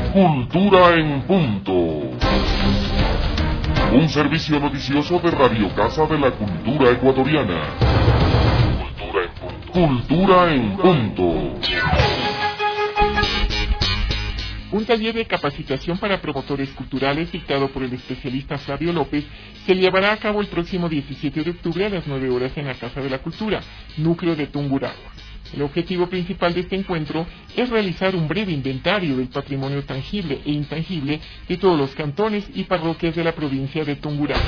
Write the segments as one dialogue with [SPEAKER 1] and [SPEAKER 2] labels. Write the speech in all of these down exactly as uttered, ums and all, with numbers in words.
[SPEAKER 1] Cultura en Punto. Un servicio noticioso de Radio Casa de la Cultura Ecuatoriana. Cultura en Punto. Cultura en Punto.
[SPEAKER 2] Un taller de capacitación para promotores culturales dictado por el especialista Flavio López se llevará a cabo el próximo diecisiete de octubre a las nueve horas en la Casa de la Cultura, núcleo de Tungurahua. El objetivo principal de este encuentro es realizar un breve inventario del patrimonio tangible e intangible de todos los cantones y parroquias de la provincia de Tungurahua.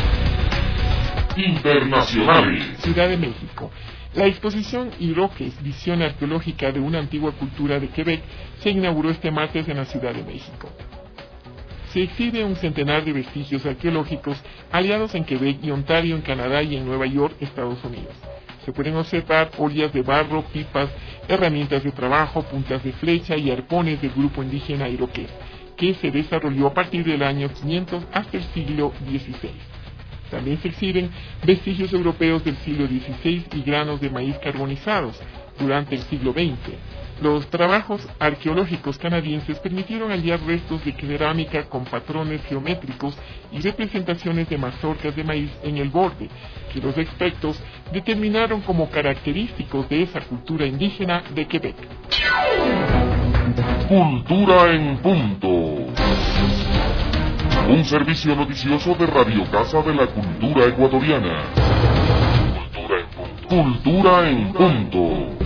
[SPEAKER 1] Internacionales.
[SPEAKER 2] Ciudad de México. La exposición Iroques, visión arqueológica de una antigua cultura de Quebec, se inauguró este martes en la Ciudad de México. Se exhibe un centenar de vestigios arqueológicos hallados en Quebec y Ontario, en Canadá y en Nueva York, Estados Unidos. Se pueden observar ollas de barro, pipas, herramientas de trabajo, puntas de flecha y arpones del grupo indígena Iroqués, que se desarrolló a partir del año quinientos hasta el siglo dieciséis. También se exhiben vestigios europeos del siglo dieciséis y granos de maíz carbonizados durante el siglo veinte. Los trabajos arqueológicos canadienses permitieron hallar restos de cerámica con patrones geométricos y representaciones de mazorcas de maíz en el borde, que los expertos determinaron como característicos de esa cultura indígena de Quebec.
[SPEAKER 1] Cultura en Punto. Un servicio noticioso de Radio Casa de la Cultura Ecuatoriana. Cultura en Punto. Cultura en Punto.